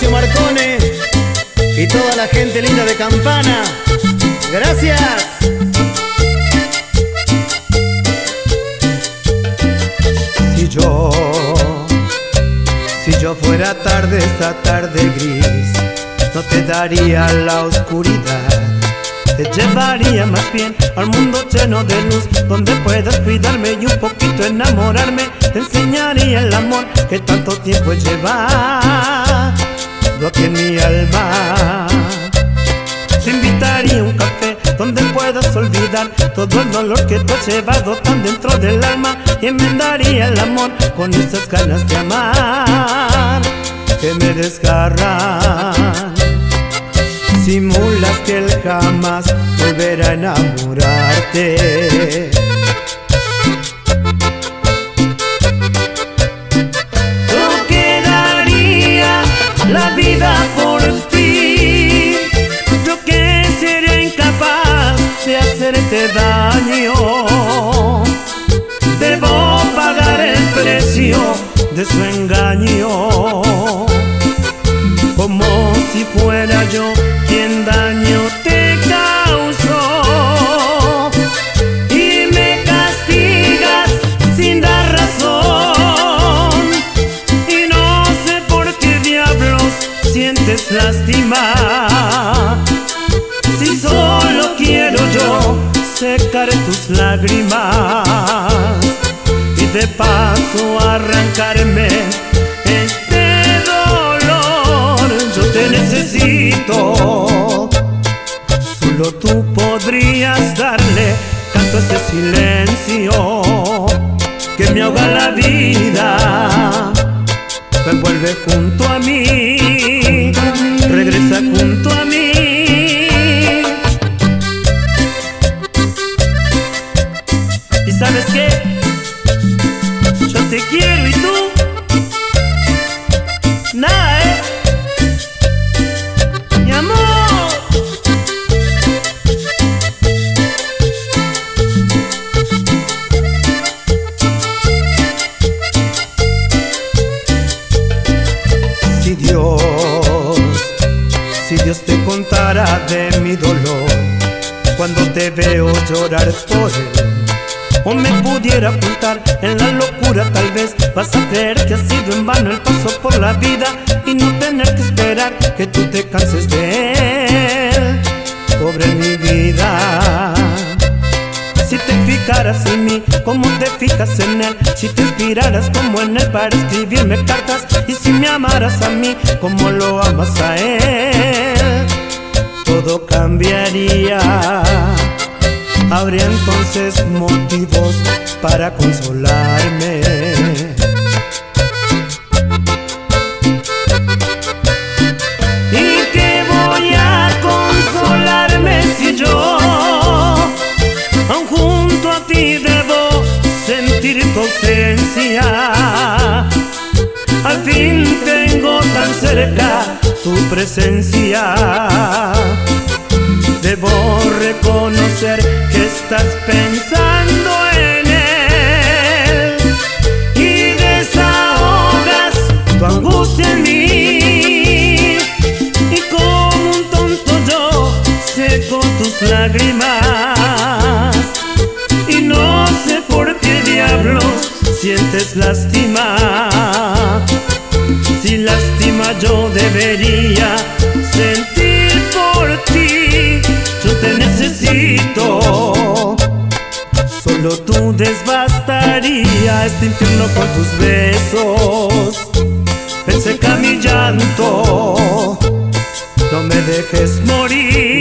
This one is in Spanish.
Mauricio Marcone y toda la gente linda de Campana. Gracias. Si yo fuera tarde, esta tarde gris, no te daría la oscuridad. Te llevaría más bien al mundo lleno de luz, donde puedas cuidarme y un poquito enamorarme. Te enseñaría el amor que tanto tiempo lleva aquí en mi alma. Te invitaría a un café donde puedas olvidar todo el dolor que tú has llevado tan dentro del alma, y enmendaría el amor con esas ganas de amar que me desgarran. Simulas que él jamás volverá a enamorarte. Yo quedaría la vida por ti, yo que sería incapaz de hacerte daño. Debo pagar el precio de su engaño, como si fuera yo quien daño te causó, y me castigas sin dar razón, y no sé por qué diablos sientes lástima, si solo quiero yo secar tus lágrimas y de paso arrancarme este dolor. Yo te necesito, solo tú podrías darle canto a este silencio que me ahoga la vida. Ven, vuelve junto a mí, regresa junto a mí. ¿Y sabes qué? Yo te quiero y tú nada, mi amor. Si Dios te contara de mi dolor cuando te veo llorar por él, o me pudiera ocultar en la locura, tal vez vas a creer que ha sido en vano el paso por la vida y no tener que esperar que tú te canses de él. Pobre mi vida, si te fijaras en mí como te fijas en él, si te inspiraras como en él para escribirme cartas, y si me amaras a mí como lo amas a él, todo cambiaría. Habría entonces motivos para consolarme. ¿Y qué voy a consolarme si yo aún junto a ti debo sentir tu ausencia? Al fin tengo tan cerca tu presencia. Debo reconocer que estás pensando en él y desahogas tu angustia en mí, y como un tonto yo seco tus lágrimas, y no sé por qué diablos sientes lástima, si lástima yo debería sentir por ti. Yo te necesito, solo tú desbastaría este infierno con tus besos. Ven, seca mi llanto, no me dejes morir.